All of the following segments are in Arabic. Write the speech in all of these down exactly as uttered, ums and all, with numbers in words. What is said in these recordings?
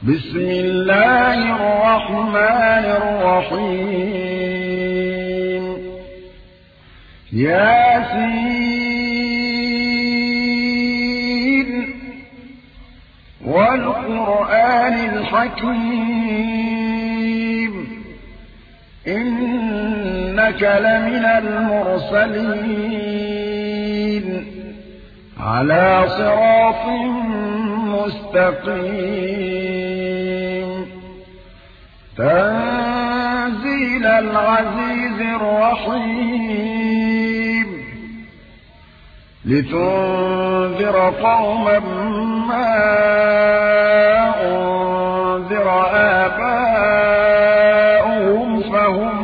بسم الله الرحمن الرحيم ياسين والقرآن الحكيم إنك لمن المرسلين على صراط مستقيم تنزيل العزيز الرحيم لتنذر قوما ما أنذر آباؤهم فهم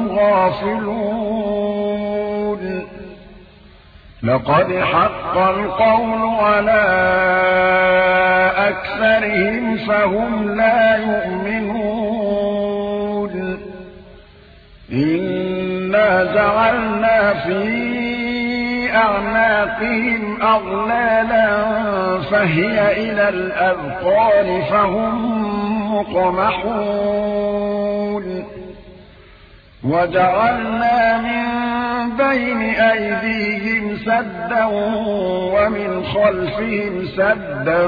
غافلون لقد حق القول على أكثرهم فهم لا يؤمنون إنا جعلنا في أعناقهم أغلالا فهي إلى الأذقان فهم مقمحون وجعلنا من بين أيديهم سدا ومن خلفهم سدا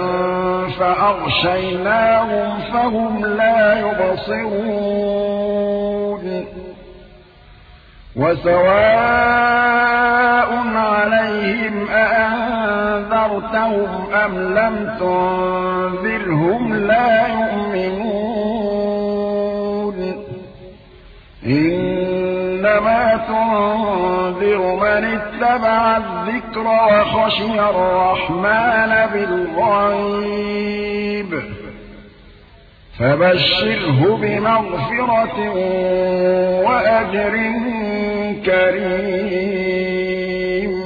فأغشيناهم فهم لا يبصرون وسواء عليهم أأنذرتهم أم لم تنذرهم لا يؤمنون إنما تنذر من اتبع الذكر وخشي الرحمن بالغيب فبشره بمغفرة وأجر كريم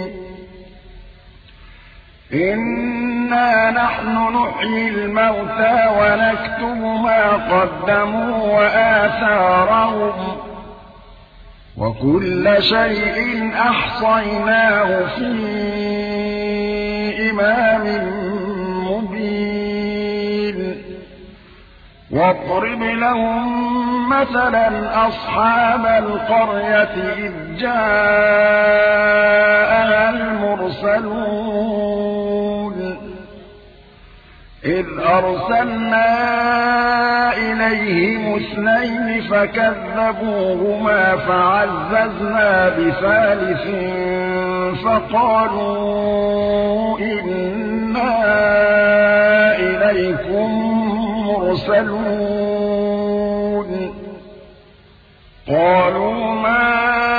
إنا نحن نحيي الموتى ونكتب ما قدموا وآثارهم وكل شيء أحصيناه في إمام مبين واضرب لهم مثلا أصحاب القرية إذ جاءها المرسلون إذ أرسلنا إليهم اثنين فكذبوهما فعززنا بثالث فقالوا إنا إليكم مرسلون قالوا ما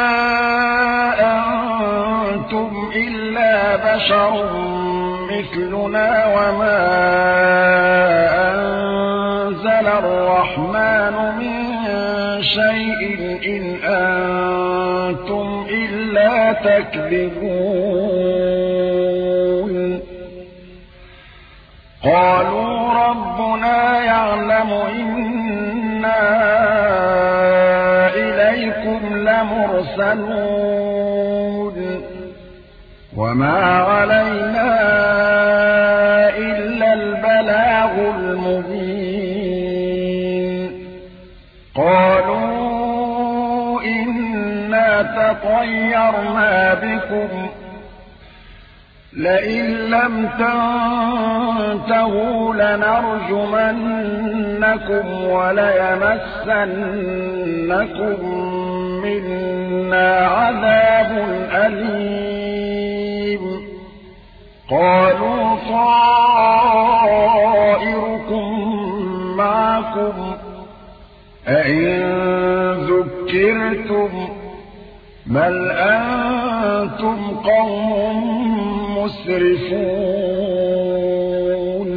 أنتم إلا بشر مثلنا وما أنزل الرحمن من شيء إن أنتم إلا تكذبون قالوا ربنا يعلم إنا إليكم لمرسلون وما علينا إلا البلاغ المبين قالوا إنا تطيرنا بكم لئن لم تنتهوا لنرجمنكم وليمسنكم منا عذاب أليم قالوا طائركم معكم أئن ذكرتم بل أنتم قوم مسرفون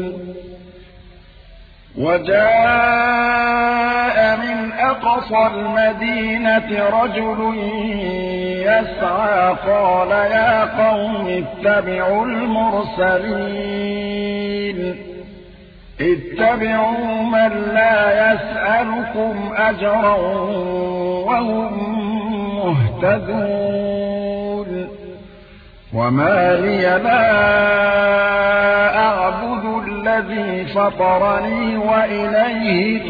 وجاء من أقصى المدينة رجل يسعى قال يا قوم اتبعوا المرسلين اتبعوا من لا يسألكم أجرا وهم مهتدون وما لي لا أعبد الذي فطرني وإليه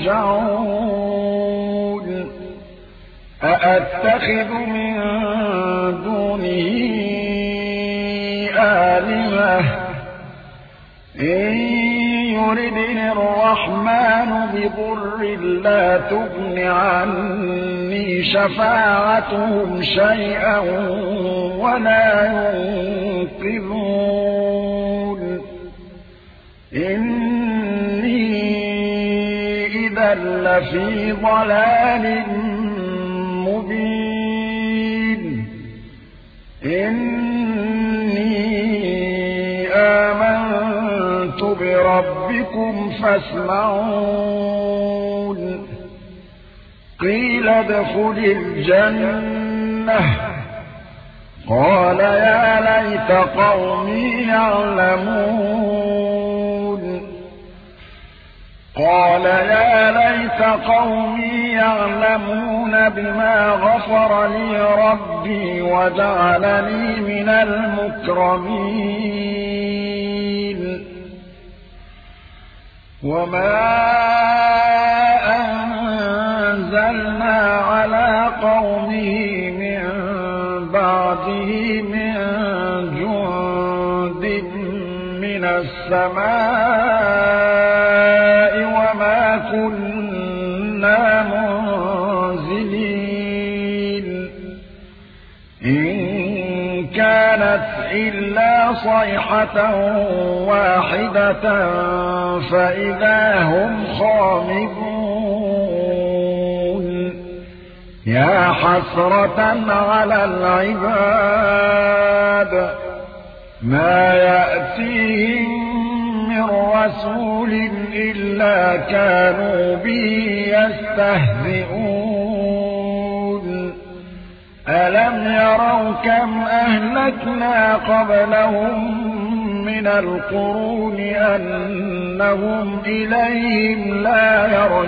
ترجعون أأتخذ من دونه آلهة إن يردني الرحمن بضر لا تغن عني شفاعتهم شيئا ولا ينقذون إني إذا لفي ضلال مبين إني آمنت بربكم فاسمعون قيل ادخل الجنة قال يا ليت قومي يعلمون قال يا ليت قومي يعلمون بما غفر لي ربي وجعلني من المكرمين وما أنزلنا على قومه من بعده من جند من السماء وما كنا منزلين إن كانت إلا صيحة واحدة فإذا هم خامدون يا حسرة على العباد ما يأتيهم من رسول إلا كانوا به يستهزئون ألم يروا كم أهلكنا قبلهم من القرون أنهم إليهم لا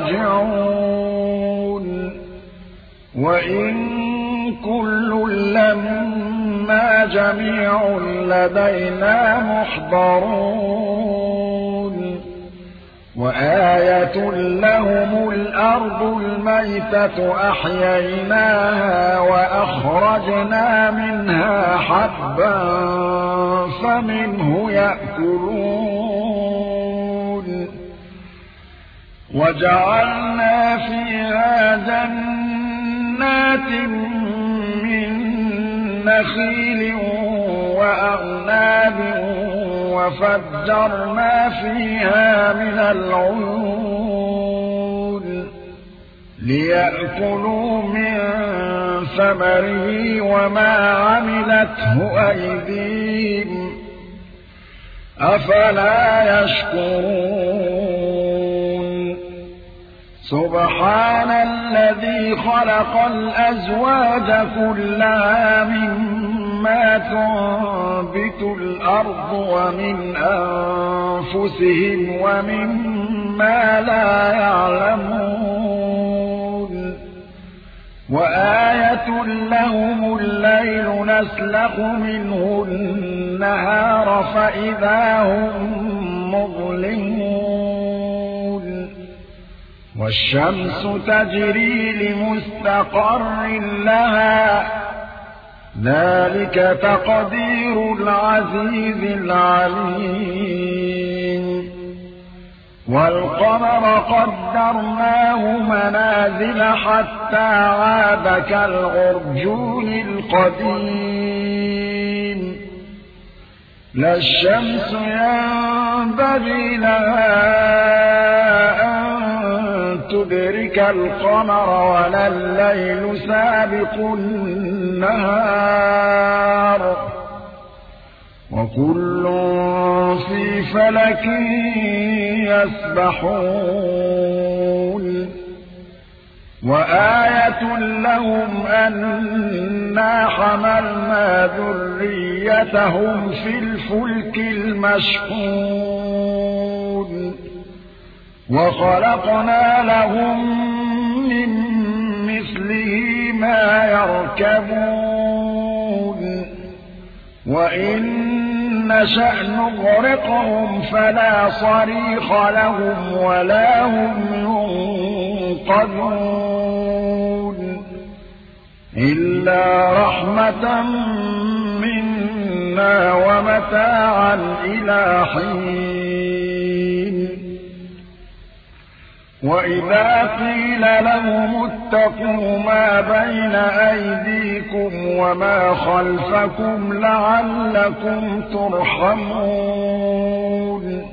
يرجعون وإن كل لما جميع لدينا محضرون وآية لهم الأرض الميتة أحييناها وأخرجنا منها حبا فمنه يأكلون وجعلنا فيها جنات من نخيل وأعناب وفجرنا فيها من العيون ليأكلوا من ثمره وما عملته أيديهم أفلا يشكرون سبحان الذي خلق الأزواج كلها مما تنبت الأرض ومن أنفسهم ومما لا يعلمون وآية لهم الليل نسلخ منه النهار فإذا هم مظلمون والشمس تجري لمستقر لها ذلك تقدير العزيز العليم والقمر قدرناه منازل حتى عاد كالعرجون القديم لا الشمس ينبغي لها أن تدرك القمر ولا الليل سابق النهار وكل في فلك يسبحون وآية لهم أنا حملنا ذريتهم في الفلك المشحون وخلقنا لهم من مثله ما يركبون وإن نشأ نغرقهم فلا صريخ لهم ولا هم ينقذون إلا رحمة منا ومتاعا إلى حين وإذا قيل لهم اتقوا ما بين أيديكم وما خلفكم لعلكم ترحمون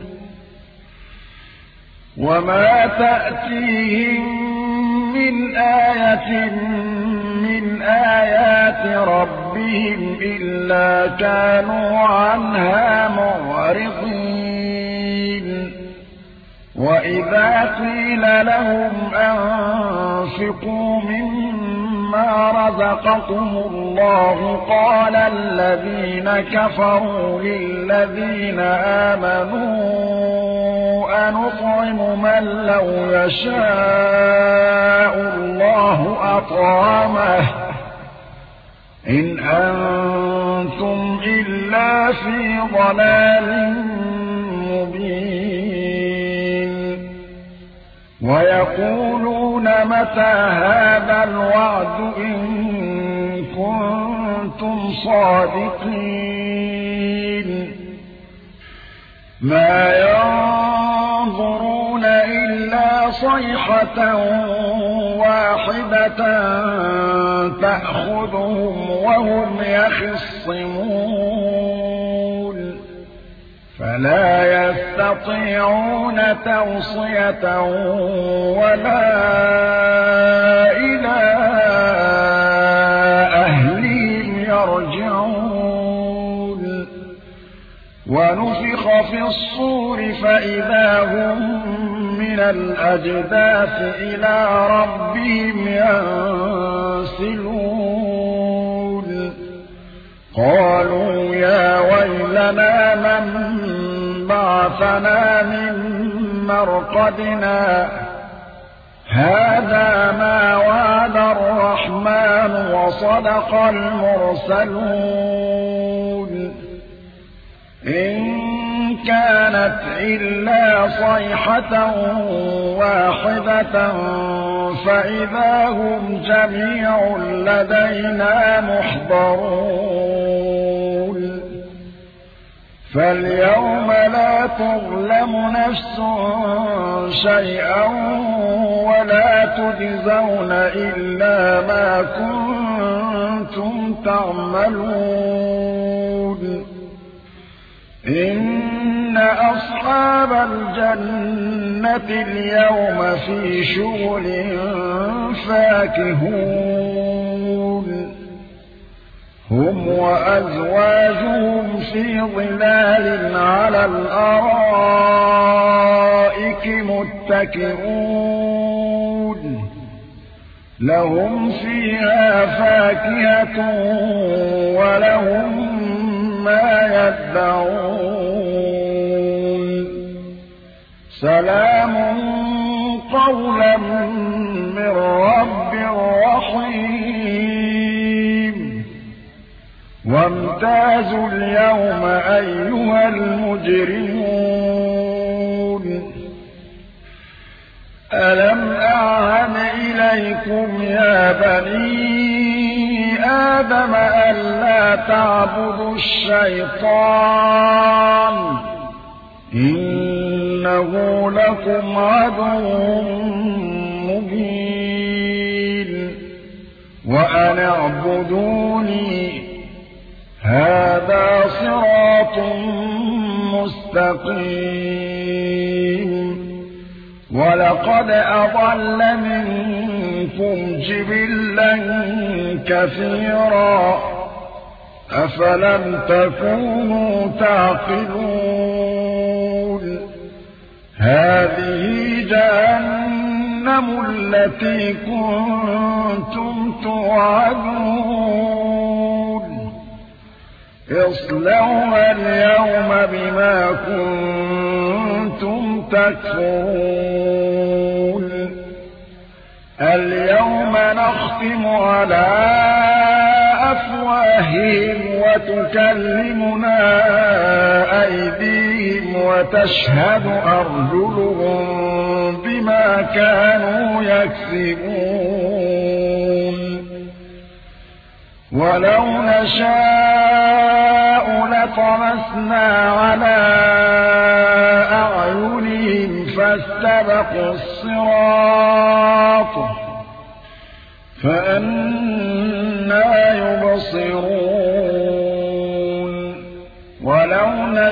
وما تأتيهم من آية من آيات ربهم إلا كانوا عنها معرضين وإذا قيل لهم أنفقوا مما رزقكم الله قال الذين كفروا للذين آمنوا أنطعم من لو يشاء الله أطعمه إن أنتم إلا في ضلال مبين ويقولون متى هذا الوعد إن كنتم صادقين ما ينظرون إلا صيحة واحدة تأخذهم وهم يخصمون فلا يستطيعون توصية ولا إلى أهلهم يرجعون ونفخ في الصور فإذا هم من الأجداث إلى ربهم ينسلون قالوا يا ويلنا من بعثنا من مرقدنا هذا ما وعد الرحمن وصدق المرسلون إن كانت إلا صيحة واحدة فإذا هم جميع لدينا محضرون فاليوم لا تظلم نفس شيئا ولا تجزون إلا ما كنتم تعملون إن أصحاب الجنة اليوم في شغل فاكهون هم وأزواجهم في ظلال على الأرائك متكئون لهم فيها فاكهة ولهم ما يدعون سلام قولا من رب رحيم وامتازوا اليوم أيها المجرمون ألم أعهد إليكم يا بني آدم ألا تعبدوا الشيطان إنه لكم عدو مبين وأن اعبدوني هذا صراط مستقيم ولقد أضل منكم جبلا كثيرا أفلم تكونوا تعقلون هذه جهنم التي كنتم توعدون اصلوها اليوم بما كنتم تكفرون اليوم نختم على أفواههم وتكلمنا أيديهم وتشهد أرجلهم بما كانوا يكسبون ولو نشاء لطمسنا على أعينهم فاستبقوا الصراط فأنى يبصرون ولو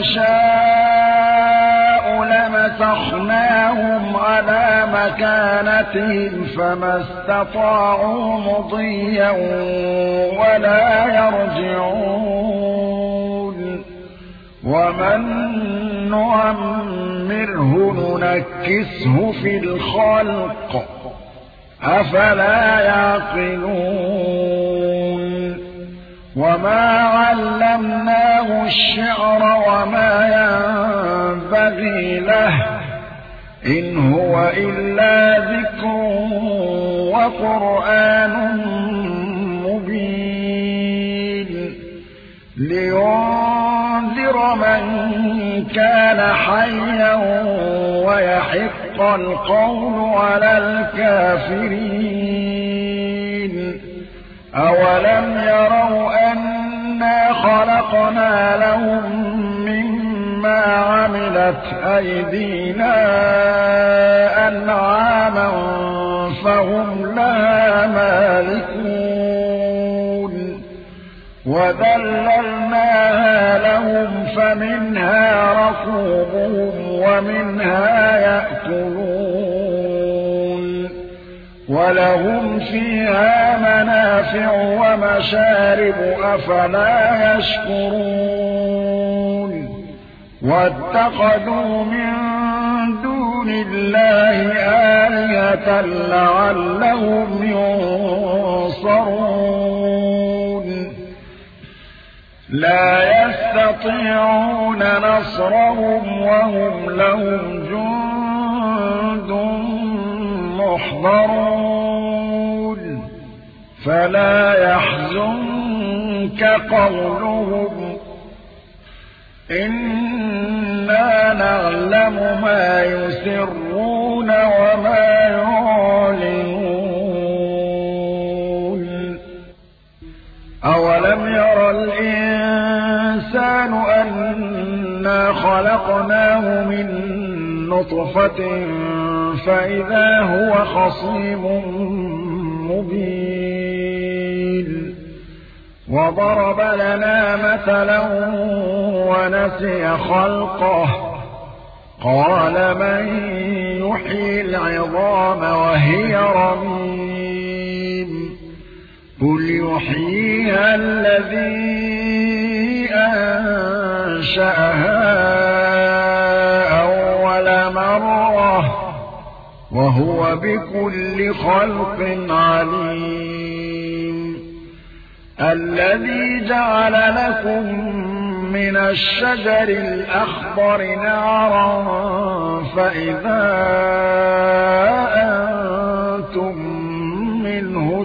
نشاء لمسخناهم على مكانتهم فما استطاعوا مضيا ولا يرجعون ومن نعمره ننكسه في الخلق أفلا يعقلون وما علمناه الشعر وما ينبغي له إن هو إلا ذكر وقرآن مبين لينذر من كان حيا ويحق القول على الكافرين أولم يروا أنا خلقنا لهم مما عملت أيدينا أنعاما فهم لها مالكون وذللناها لهم فمنها ركوبهم ومنها يأكلون ولهم فيها منافع ومشارب أفلا يشكرون واتخذوا من دون الله آلهة لعلهم ينصرون لا يستطيعون نصرهم وهم لهم جند محضرون فلا يحزنك قولهم إنا نعلم ما يسرون وما يعلنون أولم ير الإنسان أنا خلقناه من نطفة فإذا هو خصيم مبين وضرب لنا مثلا ونسي خلقه قال من يحيي العظام وهي رميم قل يحييها الذي أنشأها أول مرة وهو بكل خلق عليم الذي جعل لكم من الشجر الأخضر نارا فإذا أنتم منه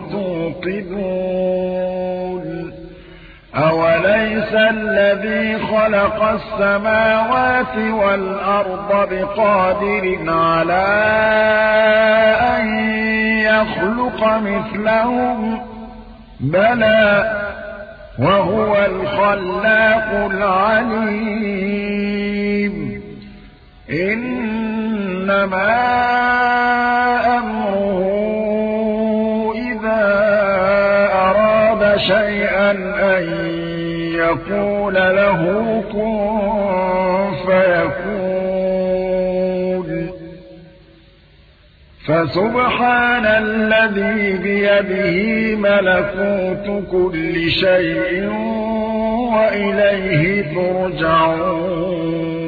توقدون أوليس الذي خلق السماوات والأرض بقادر على أن يخلق مثلهم بلى وهو الخلاق العليم إنما أمره إذا أراد شيئا أن يقول له كن فيكون فسبحان الذي بيده ملكوت كل شيء وإليه ترجعون